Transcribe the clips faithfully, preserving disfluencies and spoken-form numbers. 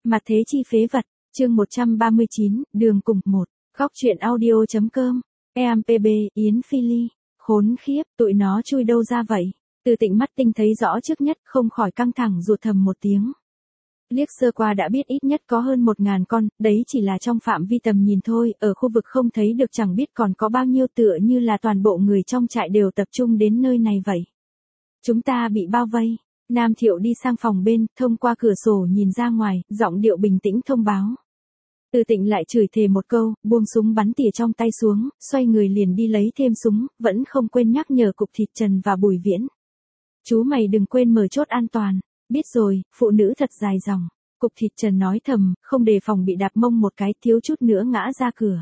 Mặt thế chi phế vật, chương một trăm ba mươi chín, đường cùng một, góc truyện audio.com, e em pê bê, Yến Phi Ly, khốn khiếp, tụi nó chui đâu ra vậy? Từ Tịnh mắt tinh thấy rõ trước nhất, không khỏi căng thẳng ruột thầm một tiếng. Liếc sơ qua đã biết ít nhất có hơn một ngàn con, đấy chỉ là trong phạm vi tầm nhìn thôi, ở khu vực không thấy được chẳng biết còn có bao nhiêu, tựa như là toàn bộ người trong trại đều tập trung đến nơi này vậy. Chúng ta bị bao vây. Nam Thiệu đi sang phòng bên, thông qua cửa sổ nhìn ra ngoài, giọng điệu bình tĩnh thông báo. Từ Tịnh lại chửi thề một câu, buông súng bắn tỉa trong tay xuống, xoay người liền đi lấy thêm súng, vẫn không quên nhắc nhở Cục Thịt Trần và Bùi Viễn. Chú mày đừng quên mở chốt an toàn. Biết rồi, phụ nữ thật dài dòng. Cục Thịt Trần nói thầm, không đề phòng bị đạp mông một cái, thiếu chút nữa ngã ra cửa.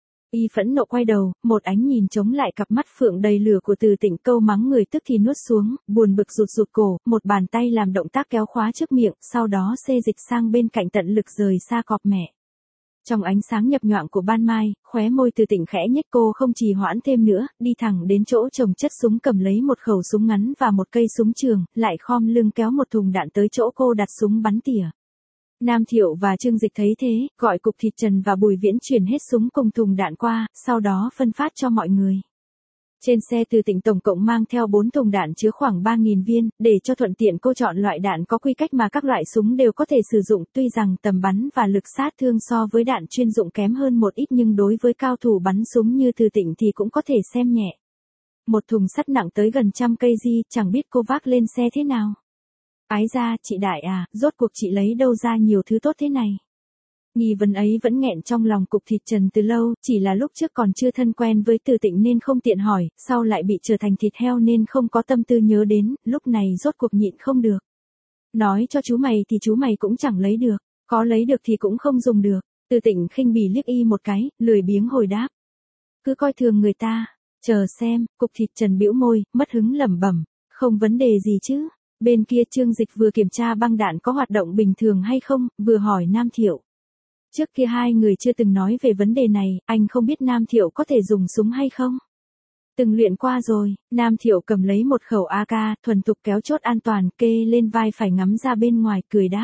Y phẫn nộ quay đầu, một ánh nhìn chống lại cặp mắt phượng đầy lửa của Từ Tịnh, câu mắng người tức thì nuốt xuống, buồn bực rụt rụt cổ, một bàn tay làm động tác kéo khóa trước miệng, sau đó xê dịch sang bên cạnh tận lực rời xa cọp mẹ. Trong ánh sáng nhập nhoạng của ban mai, khóe môi Từ Tịnh khẽ nhếch, cô không trì hoãn thêm nữa, đi thẳng đến chỗ chồng chất súng, cầm lấy một khẩu súng ngắn và một cây súng trường, lại khom lưng kéo một thùng đạn tới chỗ cô đặt súng bắn tỉa. Nam Thiệu và Trương Dịch thấy thế, gọi Cục Thịt Trần và Bùi Viễn chuyển hết súng cùng thùng đạn qua, sau đó phân phát cho mọi người. Trên xe Từ Tịnh tổng cộng mang theo bốn thùng đạn chứa khoảng ba nghìn viên, để cho thuận tiện cô chọn loại đạn có quy cách mà các loại súng đều có thể sử dụng, tuy rằng tầm bắn và lực sát thương so với đạn chuyên dụng kém hơn một ít, nhưng đối với cao thủ bắn súng như Từ Tịnh thì cũng có thể xem nhẹ. Một thùng sắt nặng tới gần trăm cây gi, chẳng biết cô vác lên xe thế nào. Ái ra, chị Đại à, rốt cuộc chị lấy đâu ra nhiều thứ tốt thế này? Nghi vấn ấy vẫn nghẹn trong lòng Cục Thịt Trần từ lâu, chỉ là lúc trước còn chưa thân quen với Từ Tịnh nên không tiện hỏi, sau lại bị trở thành thịt heo nên không có tâm tư nhớ đến, lúc này rốt cuộc nhịn không được. Nói cho chú mày thì chú mày cũng chẳng lấy được, có lấy được thì cũng không dùng được. Từ Tịnh khinh bỉ liếc y một cái, lười biếng hồi đáp. Cứ coi thường người ta, chờ xem. Cục Thịt Trần bĩu môi, mất hứng lẩm bẩm, không vấn đề gì chứ. Bên kia Trương Dịch vừa kiểm tra băng đạn có hoạt động bình thường hay không, vừa hỏi Nam Thiệu. Trước kia hai người chưa từng nói về vấn đề này, anh không biết Nam Thiệu có thể dùng súng hay không? Từng luyện qua rồi. Nam Thiệu cầm lấy một khẩu a ca, thuần thục kéo chốt an toàn, kê lên vai phải ngắm ra bên ngoài, cười đáp.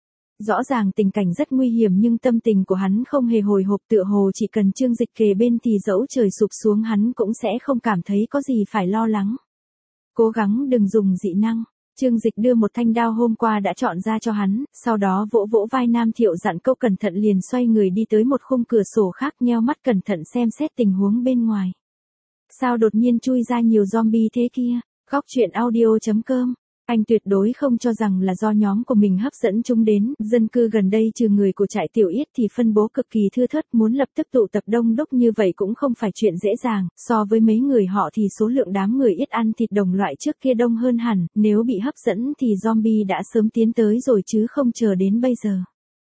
Rõ ràng tình cảnh rất nguy hiểm nhưng tâm tình của hắn không hề hồi hộp, tựa hồ chỉ cần Trương Dịch kề bên thì dẫu trời sụp xuống hắn cũng sẽ không cảm thấy có gì phải lo lắng. Cố gắng đừng dùng dị năng. Trương Dịch đưa một thanh đao hôm qua đã chọn ra cho hắn, sau đó vỗ vỗ vai Nam Thiệu dặn câu cẩn thận, liền xoay người đi tới một khung cửa sổ khác, nheo mắt cẩn thận xem xét tình huống bên ngoài. Sao đột nhiên chui ra nhiều zombie thế kia? Góc truyện audio.com. Anh tuyệt đối không cho rằng là do nhóm của mình hấp dẫn chúng đến, dân cư gần đây trừ người của trại Tiểu Yết thì phân bố cực kỳ thưa thớt, muốn lập tức tụ tập đông đúc như vậy cũng không phải chuyện dễ dàng, so với mấy người họ thì số lượng đám người ít ăn thịt đồng loại trước kia đông hơn hẳn, nếu bị hấp dẫn thì zombie đã sớm tiến tới rồi chứ không chờ đến bây giờ.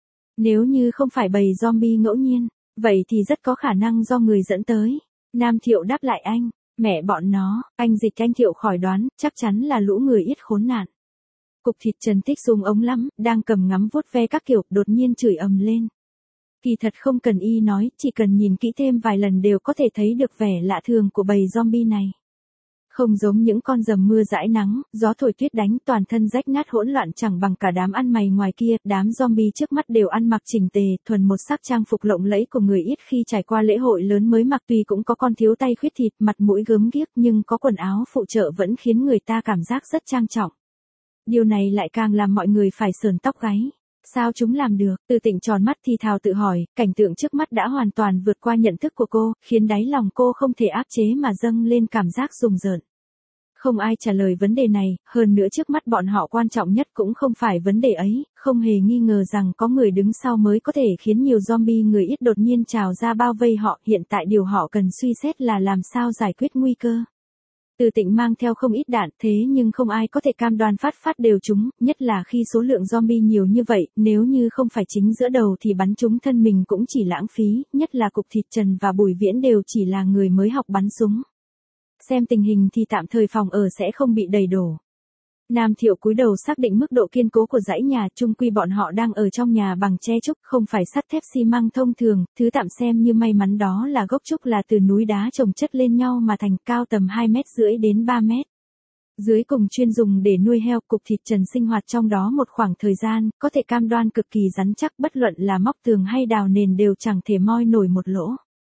Nếu như không phải bầy zombie ngẫu nhiên, vậy thì rất có khả năng do người dẫn tới. Nam Thiệu đáp lại anh. Mẹ bọn nó, anh Dịch anh Thiệu khỏi đoán, chắc chắn là lũ người ít khốn nạn. Cục Thịt Trần thích dùng ống lắm, đang cầm ngắm vuốt ve các kiểu, đột nhiên chửi ầm lên. Kỳ thật không cần y nói, chỉ cần nhìn kỹ thêm vài lần đều có thể thấy được vẻ lạ thường của bầy zombie này. Không giống những con dầm mưa dãi nắng, gió thổi tuyết đánh, toàn thân rách nát hỗn loạn chẳng bằng cả đám ăn mày ngoài kia, đám zombie trước mắt đều ăn mặc chỉnh tề, thuần một sắc trang phục lộng lẫy của người ít khi trải qua lễ hội lớn mới mặc, tuy cũng có con thiếu tay khuyết thịt, mặt mũi gớm ghiếc nhưng có quần áo phụ trợ vẫn khiến người ta cảm giác rất trang trọng. Điều này lại càng làm mọi người phải sởn tóc gáy. Sao chúng làm được? Từ Tịnh tròn mắt thì thào tự hỏi, cảnh tượng trước mắt đã hoàn toàn vượt qua nhận thức của cô, khiến đáy lòng cô không thể áp chế mà dâng lên cảm giác rùng rợn. Không ai trả lời vấn đề này, hơn nữa trước mắt bọn họ quan trọng nhất cũng không phải vấn đề ấy, không hề nghi ngờ rằng có người đứng sau mới có thể khiến nhiều zombie người ít đột nhiên trào ra bao vây họ, hiện tại điều họ cần suy xét là làm sao giải quyết nguy cơ. Từ Tịnh mang theo không ít đạn, thế nhưng không ai có thể cam đoan phát phát đều chúng, nhất là khi số lượng zombie nhiều như vậy, nếu như không phải chính giữa đầu thì bắn chúng thân mình cũng chỉ lãng phí, nhất là Cục Thịt Trần và Bùi Viễn đều chỉ là người mới học bắn súng. Xem tình hình thì tạm thời phòng ở sẽ không bị đầy đổ. Nam Thiệu cúi đầu xác định mức độ kiên cố của dãy nhà, chung quy bọn họ đang ở trong nhà bằng tre trúc, không phải sắt thép xi măng thông thường, thứ tạm xem như may mắn đó là gốc trúc là từ núi đá chồng chất lên nhau mà thành, cao tầm hai mét rưỡi đến ba mét. Dưới cùng chuyên dùng để nuôi heo, cục thịt trần sinh hoạt trong đó một khoảng thời gian, có thể cam đoan cực kỳ rắn chắc, bất luận là móc tường hay đào nền đều chẳng thể moi nổi một lỗ.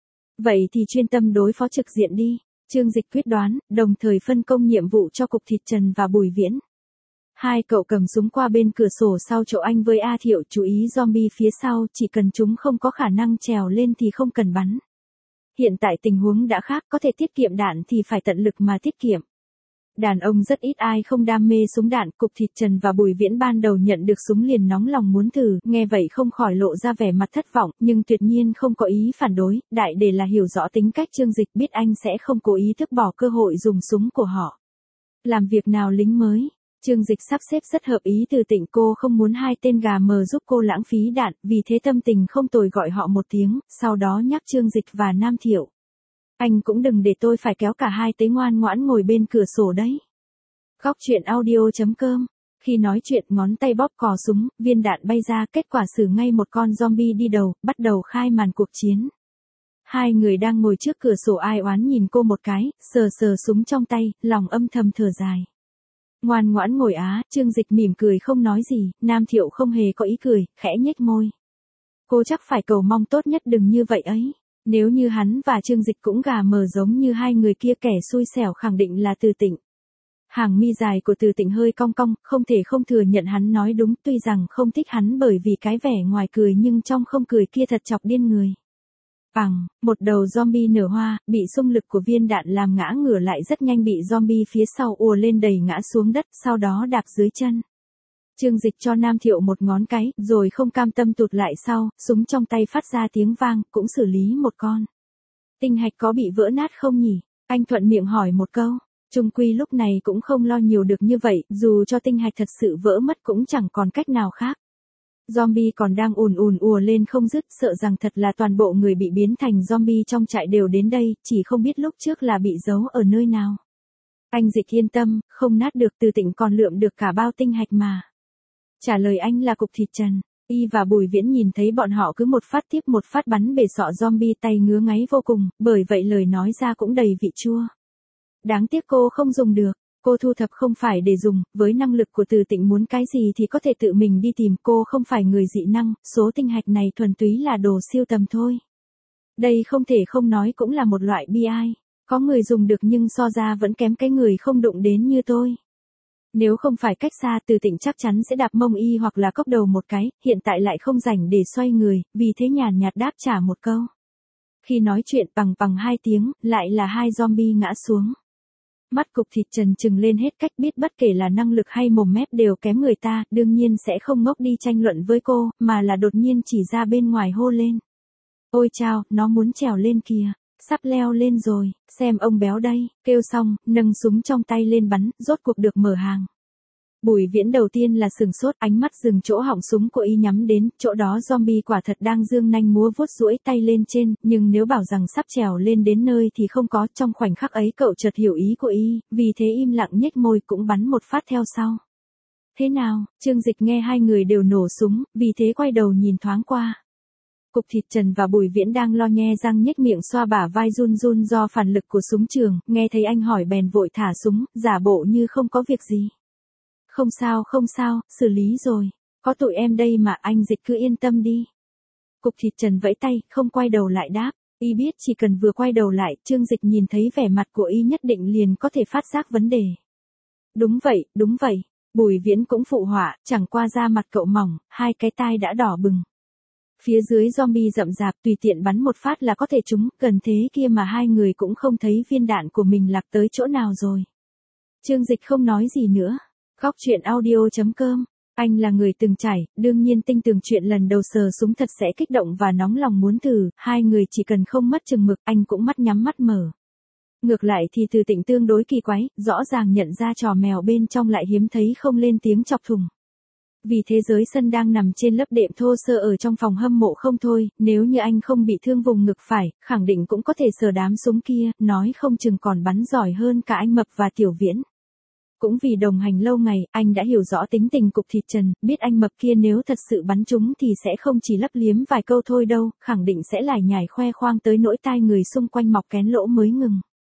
Vậy thì chuyên tâm đối phó trực diện đi. Trương Dịch quyết đoán, đồng thời phân công nhiệm vụ cho cục thịt trần và Bùi Viễn. Hai cậu cầm súng qua bên cửa sổ sau chỗ anh với A Thiệu, chú ý zombie phía sau, chỉ cần chúng không có khả năng trèo lên thì không cần bắn. Hiện tại tình huống đã khác, có thể tiết kiệm đạn thì phải tận lực mà tiết kiệm. Đàn ông rất ít ai không đam mê súng đạn, cục thịt trần và Bùi Viễn ban đầu nhận được súng liền nóng lòng muốn thử, nghe vậy không khỏi lộ ra vẻ mặt thất vọng, nhưng tuyệt nhiên không có ý phản đối, đại để là hiểu rõ tính cách Trương Dịch, biết anh sẽ không cố ý thức bỏ cơ hội dùng súng của họ. Làm việc nào lính mới? Trương Dịch sắp xếp rất hợp ý Từ Tịnh, cô không muốn hai tên gà mờ giúp cô lãng phí đạn, vì thế tâm tình không tồi gọi họ một tiếng, sau đó nhắc Trương Dịch và Nam Thiệu. Anh cũng đừng để tôi phải kéo cả hai tế ngoan ngoãn ngồi bên cửa sổ đấy. Góc truyện audio chấm com. Khi nói chuyện, ngón tay bóp cò súng, viên đạn bay ra, kết quả xử ngay một con zombie đi đầu, bắt đầu khai màn cuộc chiến. Hai người đang ngồi trước cửa sổ ai oán nhìn cô một cái, sờ sờ súng trong tay, lòng âm thầm thở dài. Ngoan ngoãn ngồi á, Trương Dịch mỉm cười không nói gì, Nam Thiệu không hề có ý cười, khẽ nhếch môi. Cô chắc phải cầu mong tốt nhất đừng như vậy ấy. Nếu như hắn và Trương Dịch cũng gà mờ giống như hai người kia, kẻ xui xẻo khẳng định là Từ Tịnh. Hàng mi dài của Từ Tịnh hơi cong cong, không thể không thừa nhận hắn nói đúng, tuy rằng không thích hắn bởi vì cái vẻ ngoài cười nhưng trong không cười kia thật chọc điên người. Bằng, một đầu zombie nở hoa, bị xung lực của viên đạn làm ngã ngửa lại, rất nhanh bị zombie phía sau ùa lên đẩy ngã xuống đất, sau đó đạp dưới chân. Trương Dịch cho Nam Thiệu một ngón cái, rồi không cam tâm tụt lại sau, súng trong tay phát ra tiếng vang, cũng xử lý một con. Tinh hạch có bị vỡ nát không nhỉ? Anh thuận miệng hỏi một câu. Trung quy lúc này cũng không lo nhiều được như vậy, dù cho tinh hạch thật sự vỡ mất cũng chẳng còn cách nào khác. Zombie còn đang ùn ùn ùa lên không dứt, sợ rằng thật là toàn bộ người bị biến thành zombie trong trại đều đến đây, chỉ không biết lúc trước là bị giấu ở nơi nào. Anh Dịch yên tâm, không nát được, Từ Tịnh còn lượm được cả bao tinh hạch mà. Trả lời anh là cục thịt trần. Y và Bùi Viễn nhìn thấy bọn họ cứ một phát tiếp một phát bắn bể sọ zombie, tay ngứa ngáy vô cùng, bởi vậy lời nói ra cũng đầy vị chua. Đáng tiếc cô không dùng được, cô thu thập không phải để dùng, với năng lực của Từ Tịnh muốn cái gì thì có thể tự mình đi tìm, cô không phải người dị năng, số tinh hạch này thuần túy là đồ siêu tầm thôi. Đây không thể không nói cũng là một loại bi ai, có người dùng được nhưng so ra vẫn kém cái người không đụng đến như tôi. Nếu không phải cách xa, Từ Tịnh chắc chắn sẽ đạp mông y hoặc là cốc đầu một cái, hiện tại lại không rảnh để xoay người, vì thế nhàn nhạt đáp trả một câu. Khi nói chuyện bằng bằng hai tiếng, lại là hai zombie ngã xuống. Mắt cục thịt trần trừng lên hết cách, biết bất kể là năng lực hay mồm mép đều kém người ta, đương nhiên sẽ không ngốc đi tranh luận với cô, mà là đột nhiên chỉ ra bên ngoài hô lên. Ôi chao, nó muốn trèo lên kìa, sắp leo lên rồi, xem ông béo đây, kêu xong, nâng súng trong tay lên bắn, rốt cuộc được mở hàng. Bùi Viễn đầu tiên là sừng sốt, ánh mắt dừng chỗ họng súng của y nhắm đến, chỗ đó zombie quả thật đang dương nanh múa vuốt duỗi tay lên trên, nhưng nếu bảo rằng sắp trèo lên đến nơi thì không có, trong khoảnh khắc ấy cậu chợt hiểu ý của y, vì thế im lặng nhếch môi cũng bắn một phát theo sau. Thế nào? Trương Dịch nghe hai người đều nổ súng, vì thế quay đầu nhìn thoáng qua. Cục thịt trần và Bùi Viễn đang lo nhe răng nhếch miệng xoa bả vai run run do phản lực của súng trường, nghe thấy anh hỏi bèn vội thả súng, giả bộ như không có việc gì. Không sao không sao, xử lý rồi. Có tụi em đây mà, anh Dịch cứ yên tâm đi. Cục thịt trần vẫy tay, không quay đầu lại đáp. Y biết chỉ cần vừa quay đầu lại, Trương Dịch nhìn thấy vẻ mặt của y nhất định liền có thể phát giác vấn đề. Đúng vậy, đúng vậy. Bùi Viễn cũng phụ họa, chẳng qua da mặt cậu mỏng, hai cái tai đã đỏ bừng. Phía dưới zombie rậm rạp, tùy tiện bắn một phát là có thể trúng, gần thế kia mà hai người cũng không thấy viên đạn của mình lạc tới chỗ nào rồi. Trương Dịch không nói gì nữa. Góc truyện audio chấm com. Anh là người từng trải, đương nhiên tinh tường chuyện lần đầu sờ súng thật sẽ kích động và nóng lòng muốn thử, hai người chỉ cần không mất chừng mực, anh cũng mắt nhắm mắt mở. Ngược lại thì Từ Tịnh tương đối kỳ quái, rõ ràng nhận ra trò mèo bên trong lại hiếm thấy không lên tiếng chọc thùng. Vì thế giới sân đang nằm trên lớp đệm thô sơ ở trong phòng hâm mộ không thôi, nếu như anh không bị thương vùng ngực phải, khẳng định cũng có thể sờ đám súng kia, nói không chừng còn bắn giỏi hơn cả anh Mập và Tiểu Viễn. Cũng vì đồng hành lâu ngày, anh đã hiểu rõ tính tình cục thịt trần, biết anh Mập kia nếu thật sự bắn trúng thì sẽ không chỉ lấp liếm vài câu thôi đâu, khẳng định sẽ lải nhải khoe khoang tới nỗi tai người xung quanh mọc kén lỗ mới ngừng.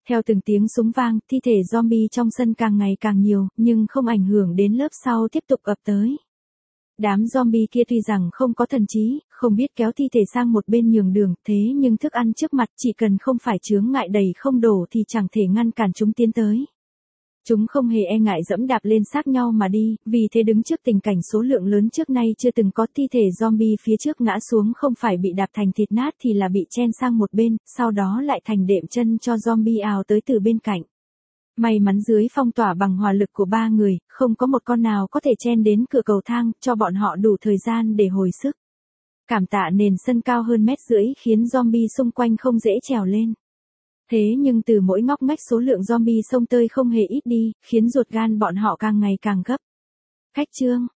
Theo từng tiếng súng vang, thi thể zombie trong sân càng ngày càng nhiều, nhưng không ảnh hưởng đến lớp sau tiếp tục ập tới. Đám zombie kia tuy rằng không có thần trí, không biết kéo thi thể sang một bên nhường đường, thế nhưng thức ăn trước mặt chỉ cần không phải chướng ngại đầy không đổ thì chẳng thể ngăn cản chúng tiến tới. Chúng không hề e ngại dẫm đạp lên xác nhau mà đi, vì thế đứng trước tình cảnh số lượng lớn trước nay chưa từng có thi thể zombie phía trước ngã xuống không phải bị đạp thành thịt nát thì là bị chen sang một bên, sau đó lại thành đệm chân cho zombie ào tới từ bên cạnh. May mắn dưới phong tỏa bằng hỏa lực của ba người, không có một con nào có thể chen đến cửa cầu thang, cho bọn họ đủ thời gian để hồi sức. Cảm tạ nền sân cao hơn mét rưỡi khiến zombie xung quanh không dễ trèo lên. Thế nhưng từ mỗi ngóc ngách số lượng zombie xông tơi không hề ít đi, khiến ruột gan bọn họ càng ngày càng gấp. Khách trương,